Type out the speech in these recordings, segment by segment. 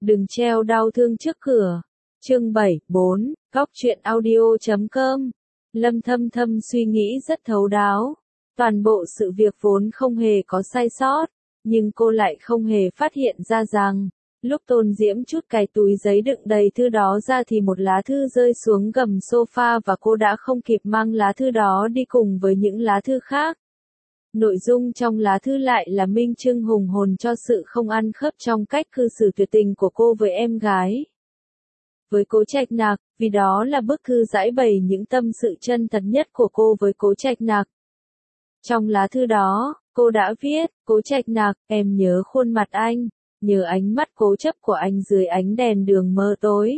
Đừng treo đau thương trước cửa. Chương 74, Góc truyện audio.com. Lâm Thâm Thâm suy nghĩ rất thấu đáo. Toàn bộ sự việc vốn không hề có sai sót, nhưng cô lại không hề phát hiện ra rằng, lúc Tôn Diễm chút cái túi giấy đựng đầy thư đó ra thì một lá thư rơi xuống gầm sofa và cô đã không kịp mang lá thư đó đi cùng với những lá thư khác. Nội dung trong lá thư lại là minh chứng hùng hồn cho sự không ăn khớp trong cách cư xử tuyệt tình của cô với em gái. Với Cố Trạch Nặc, vì đó là bức thư giải bày những tâm sự chân thật nhất của cô với Cố Trạch Nặc. Trong lá thư đó, cô đã viết, Cố Trạch Nặc, em nhớ khuôn mặt anh, nhớ ánh mắt cố chấp của anh dưới ánh đèn đường mờ tối.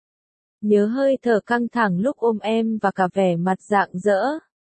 Nhớ hơi thở căng thẳng lúc ôm em và cả vẻ mặt rạng rỡ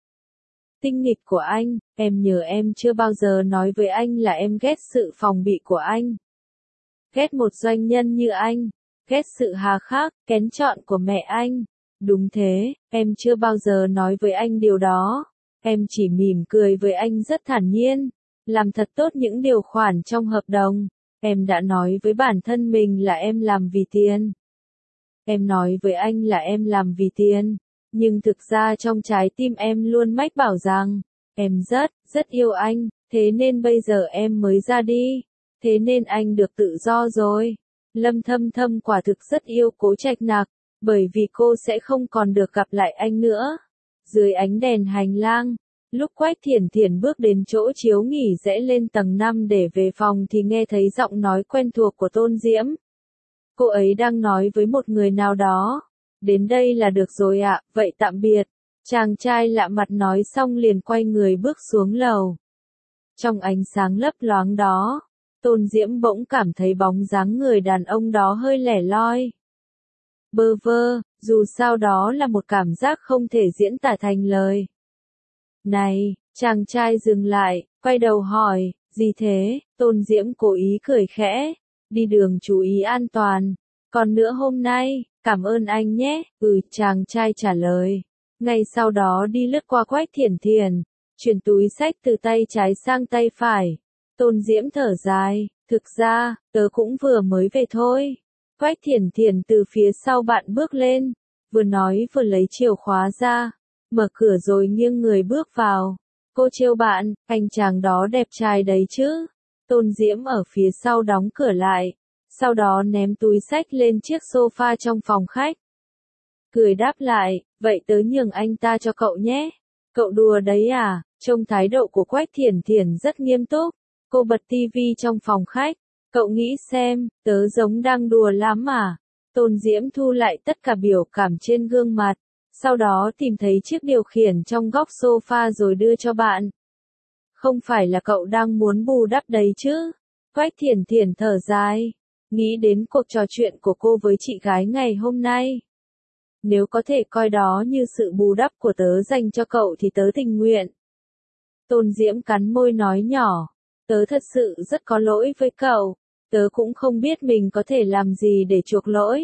tinh nghịch của anh, em nhớ em chưa bao giờ nói với anh là em ghét sự phòng bị của anh. Ghét một doanh nhân như anh, ghét sự hà khắc, kén chọn của mẹ anh. Đúng thế, em chưa bao giờ nói với anh điều đó. Em chỉ mỉm cười với anh rất thản nhiên, làm thật tốt những điều khoản trong hợp đồng. Em đã nói với bản thân mình là em làm vì tiền. Em nói với anh là em làm vì tiền. Nhưng thực ra trong trái tim em luôn mách bảo rằng, em rất yêu anh, thế nên bây giờ em mới ra đi, thế nên anh được tự do rồi. Lâm Thâm Thâm quả thực rất yêu Cố Trạch Nặc, bởi vì cô sẽ không còn được gặp lại anh nữa. Dưới ánh đèn hành lang, lúc Quách Thiển Thiển bước đến chỗ chiếu nghỉ rẽ lên tầng 5 để về phòng thì nghe thấy giọng nói quen thuộc của Tôn Diễm. Cô ấy đang nói với một người nào đó. Đến đây là được rồi ạ, vậy tạm biệt. Chàng trai lạ mặt nói xong liền quay người bước xuống lầu. Trong ánh sáng lấp loáng đó, Tôn Diễm bỗng cảm thấy bóng dáng người đàn ông đó hơi lẻ loi. Bơ vơ, dù sao đó là một cảm giác không thể diễn tả thành lời. Này, chàng trai dừng lại, quay đầu hỏi, gì thế? Tôn Diễm cố ý cười khẽ, đi đường chú ý an toàn. Còn nữa hôm nay, cảm ơn anh nhé, chàng trai trả lời. Ngay sau đó đi lướt qua Quách Thiển Thiển, chuyển túi xách từ tay trái sang tay phải. Tôn Diễm thở dài, thực ra, tớ cũng vừa mới về thôi. Quách Thiển Thiển từ phía sau bạn bước lên, vừa nói vừa lấy chìa khóa ra, mở cửa rồi nghiêng người bước vào. Cô trêu bạn, anh chàng đó đẹp trai đấy chứ. Tôn Diễm ở phía sau đóng cửa lại. Sau đó ném túi xách lên chiếc sofa trong phòng khách. Cười đáp lại, vậy tớ nhường anh ta cho cậu nhé. Cậu đùa đấy à? Trông thái độ của Quách Thiển Thiển rất nghiêm túc. Cô bật tivi trong phòng khách. Cậu nghĩ xem, tớ giống đang đùa lắm à? Tôn Diễm thu lại tất cả biểu cảm trên gương mặt. Sau đó tìm thấy chiếc điều khiển trong góc sofa rồi đưa cho bạn. Không phải là cậu đang muốn bù đắp đấy chứ? Quách Thiển Thiển thở dài. Nghĩ đến cuộc trò chuyện của cô với chị gái ngày hôm nay. Nếu có thể coi đó như sự bù đắp của tớ dành cho cậu thì tớ tình nguyện. Tôn Diễm cắn môi nói nhỏ, tớ thật sự rất có lỗi với cậu, tớ cũng không biết mình có thể làm gì để chuộc lỗi.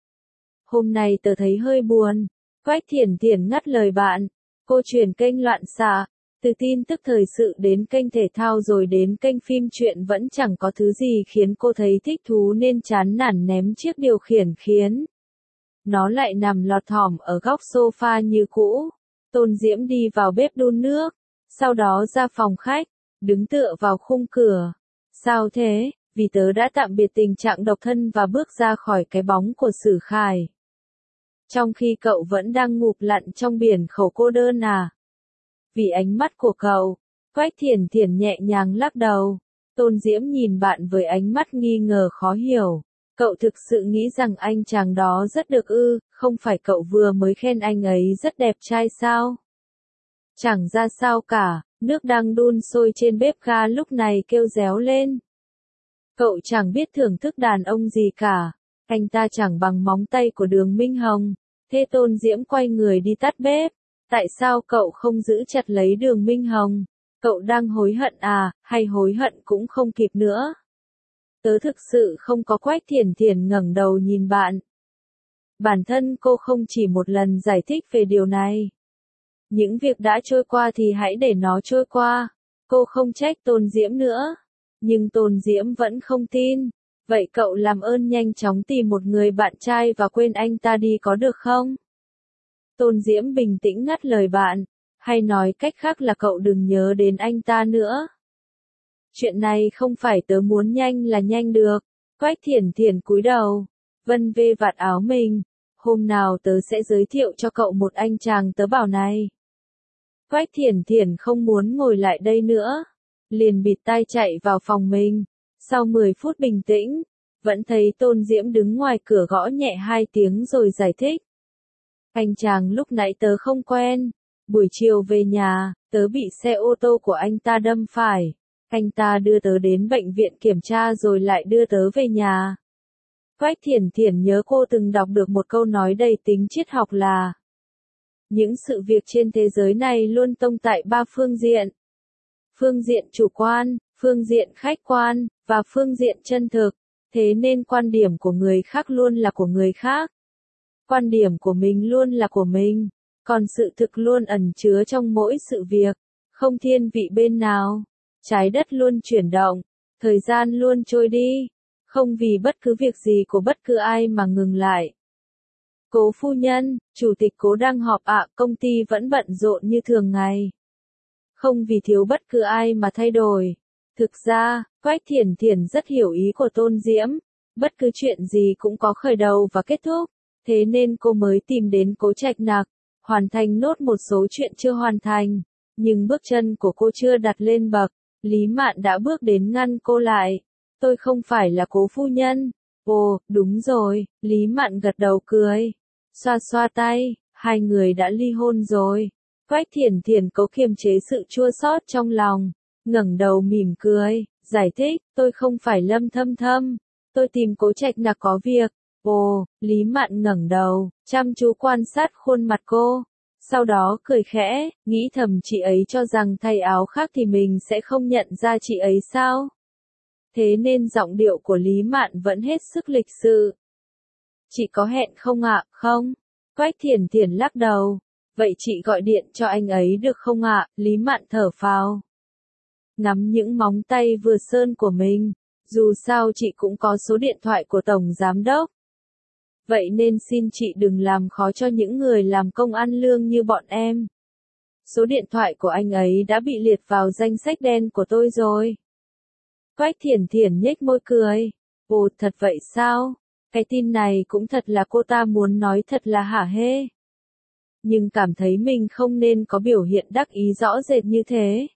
Hôm nay tớ thấy hơi buồn. Quách Thiển Thiển ngắt lời bạn, cô chuyển kênh loạn xạ. Từ tin tức thời sự đến kênh thể thao rồi đến kênh phim truyện vẫn chẳng có thứ gì khiến cô thấy thích thú nên chán nản ném chiếc điều khiển khiến nó lại nằm lọt thỏm ở góc sofa như cũ. Tôn Diễm đi vào bếp đun nước, sau đó ra phòng khách, đứng tựa vào khung cửa. Sao thế? Vì tớ đã tạm biệt tình trạng độc thân và bước ra khỏi cái bóng của Sử Khải. Trong khi cậu vẫn đang ngụp lặn trong biển khổ cô đơn à? Vì ánh mắt của cậu, Quách Thiển Thiển nhẹ nhàng lắc đầu. Tôn Diễm nhìn bạn với ánh mắt nghi ngờ khó hiểu. Cậu thực sự nghĩ rằng anh chàng đó rất được ư, không phải cậu vừa mới khen anh ấy rất đẹp trai sao? Chẳng ra sao cả, nước đang đun sôi trên bếp ga lúc này kêu réo lên. Cậu chẳng biết thưởng thức đàn ông gì cả, anh ta chẳng bằng móng tay của Đường Minh Hồng. Thế Tôn Diễm quay người đi tắt bếp. Tại sao cậu không giữ chặt lấy Đường Minh Hồng? Cậu đang hối hận à, hay hối hận cũng không kịp nữa? Tớ thực sự không có. Quách Thiển Thiển ngẩng đầu nhìn bạn. Bản thân cô không chỉ một lần giải thích về điều này. Những việc đã trôi qua thì hãy để nó trôi qua. Cô không trách Tôn Diễm nữa. Nhưng Tôn Diễm vẫn không tin. Vậy cậu làm ơn nhanh chóng tìm một người bạn trai và quên anh ta đi có được không? Tôn Diễm bình tĩnh ngắt lời bạn. Hay nói cách khác là cậu đừng nhớ đến anh ta nữa. Chuyện này không phải tớ muốn nhanh là nhanh được. Quách Thiển Thiển cúi đầu, vân vê vạt áo mình. Hôm nào tớ sẽ giới thiệu cho cậu một anh chàng tớ bảo này. Quách Thiển Thiển không muốn ngồi lại đây nữa. Liền bịt tai chạy vào phòng mình. Sau 10 phút bình tĩnh, vẫn thấy Tôn Diễm đứng ngoài cửa gõ nhẹ 2 tiếng rồi giải thích. Anh chàng lúc nãy tớ không quen. Buổi chiều về nhà, tớ bị xe ô tô của anh ta đâm phải. Anh ta đưa tớ đến bệnh viện kiểm tra rồi lại đưa tớ về nhà. Quách Thiển Thiển nhớ cô từng đọc được một câu nói đầy tính triết học là những sự việc trên thế giới này luôn tồn tại 3 phương diện. Phương diện chủ quan, phương diện khách quan, và phương diện chân thực. Thế nên quan điểm của người khác luôn là của người khác. Quan điểm của mình luôn là của mình. Còn sự thực luôn ẩn chứa trong mỗi sự việc. Không thiên vị bên nào. Trái đất luôn chuyển động. Thời gian luôn trôi đi. Không vì bất cứ việc gì của bất cứ ai mà ngừng lại. Cố phu nhân, chủ tịch Cố đang họp ạ, công ty vẫn bận rộn như thường ngày. Không vì thiếu bất cứ ai mà thay đổi. Thực ra, Quách Thiển Thiển rất hiểu ý của Tôn Diễm. Bất cứ chuyện gì cũng có khởi đầu và kết thúc. Thế nên cô mới tìm đến Cố Trạch Nặc, hoàn thành nốt một số chuyện chưa hoàn thành. Nhưng bước chân của cô chưa đặt lên bậc, Lý Mạn đã bước đến ngăn cô lại. Tôi không phải là Cố phu nhân. Ồ, đúng rồi, Lý Mạn gật đầu cười. Xoa xoa tay, hai người đã ly hôn rồi. Quách Thiển Thiển cố kiềm chế sự chua xót trong lòng, ngẩng đầu mỉm cười, giải thích, tôi không phải Lâm Thâm Thâm, tôi tìm Cố Trạch Nặc có việc. Ồ, Lý Mạn ngẩng đầu, chăm chú quan sát khuôn mặt cô, sau đó cười khẽ, nghĩ thầm chị ấy cho rằng thay áo khác thì mình sẽ không nhận ra chị ấy sao? Thế nên giọng điệu của Lý Mạn vẫn hết sức lịch sự. Chị có hẹn không ạ? Không. Quách Thiển Thiển lắc đầu. Vậy chị gọi điện cho anh ấy được không ạ? Lý Mạn thở phào. Ngắm những móng tay vừa sơn của mình. Dù sao chị cũng có số điện thoại của Tổng Giám Đốc. Vậy nên xin chị đừng làm khó cho những người làm công ăn lương như bọn em. Số điện thoại của anh ấy đã bị liệt vào danh sách đen của tôi rồi. Quách Thiển Thiển nhếch môi cười. Ồ, thật vậy sao? Cái tin này cũng thật là cô ta muốn nói thật là hả hê. Nhưng cảm thấy mình không nên có biểu hiện đắc ý rõ rệt như thế.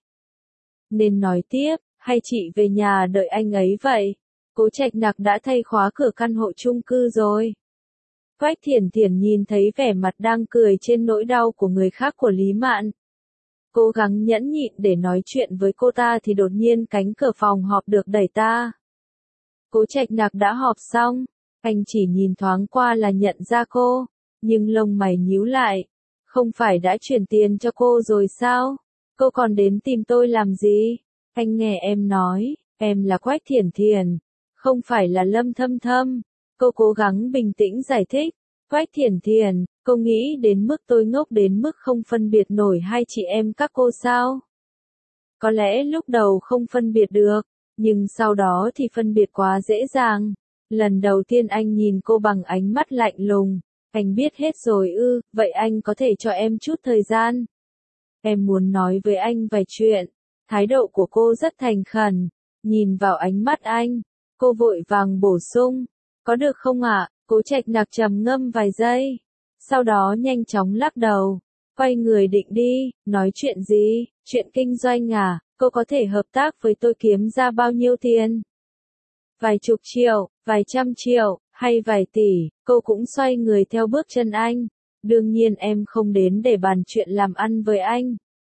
Nên nói tiếp, hay chị về nhà đợi anh ấy vậy? Cố Trạch Nặc đã thay khóa cửa căn hộ chung cư rồi. Quách Thiển Thiển nhìn thấy vẻ mặt đang cười trên nỗi đau của người khác của Lý Mạn. Cố gắng nhẫn nhịn để nói chuyện với cô ta thì đột nhiên cánh cửa phòng họp được đẩy ta. Cố Trạch Nặc đã họp xong, anh chỉ nhìn thoáng qua là nhận ra cô, nhưng lông mày nhíu lại. Không phải đã chuyển tiền cho cô rồi sao? Cô còn đến tìm tôi làm gì? Anh nghe em nói, em là Quách Thiển Thiển, không phải là Lâm Thâm Thâm. Cô cố gắng bình tĩnh giải thích. Quách Thiển Thiển, cô nghĩ đến mức tôi ngốc đến mức không phân biệt nổi hai chị em các cô sao? Có lẽ lúc đầu không phân biệt được, nhưng sau đó thì phân biệt quá dễ dàng. Lần đầu tiên anh nhìn cô bằng ánh mắt lạnh lùng. Anh biết hết rồi ư, vậy anh có thể cho em chút thời gian. Em muốn nói với anh vài chuyện. Thái độ của cô rất thành khẩn. Nhìn vào ánh mắt anh, cô vội vàng bổ sung. Có được không ạ? Cố Trạch Nặc trầm ngâm vài giây. Sau đó nhanh chóng lắc đầu. Quay người định đi, nói chuyện gì? Chuyện kinh doanh à? Cô có thể hợp tác với tôi kiếm ra bao nhiêu tiền? Vài chục triệu, vài trăm triệu, hay vài tỷ, cô cũng xoay người theo bước chân anh. Đương nhiên em không đến để bàn chuyện làm ăn với anh.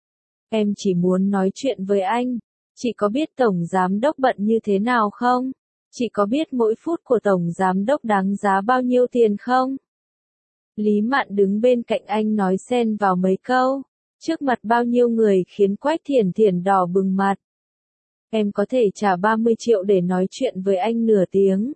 Em chỉ muốn nói chuyện với anh. Chị có biết Tổng Giám Đốc bận như thế nào không? Chị có biết mỗi phút của Tổng Giám Đốc đáng giá bao nhiêu tiền không? Lý Mạn đứng bên cạnh anh nói xen vào mấy câu. Trước mặt bao nhiêu người khiến Quách Thiển Thiển đỏ bừng mặt. Em có thể trả 30 triệu để nói chuyện với anh nửa tiếng.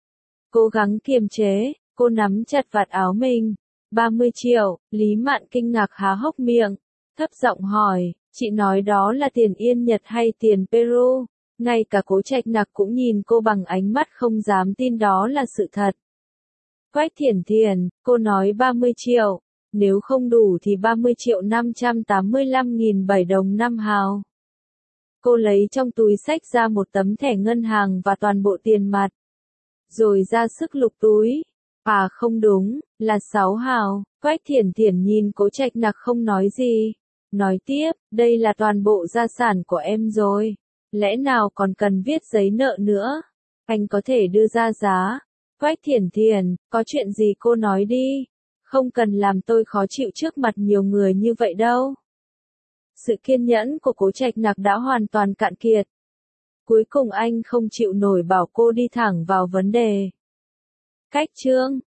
Cố gắng kiềm chế, cô nắm chặt vạt áo mình. 30 triệu, Lý Mạn kinh ngạc há hốc miệng. Thấp giọng hỏi, chị nói đó là tiền Yên Nhật hay tiền Peru? Ngay cả Cố Trạch Nặc cũng nhìn cô bằng ánh mắt không dám tin đó là sự thật. Quách Thiển Thiển, cô nói 30 triệu, nếu không đủ thì 30.585.007 đồng 5 hào. Cô lấy trong túi xách ra một tấm thẻ ngân hàng và toàn bộ tiền mặt. Rồi ra sức lục túi. À không đúng, là 6 hào. Quách Thiển Thiển nhìn Cố Trạch Nặc không nói gì. Nói tiếp, đây là toàn bộ gia sản của em rồi. Lẽ nào còn cần viết giấy nợ nữa? Anh có thể đưa ra giá. Quách Thiển Thiển, có chuyện gì cô nói đi. Không cần làm tôi khó chịu trước mặt nhiều người như vậy đâu. Sự kiên nhẫn của Cố Trạch Nặc đã hoàn toàn cạn kiệt. Cuối cùng anh không chịu nổi bảo cô đi thẳng vào vấn đề. Cách chương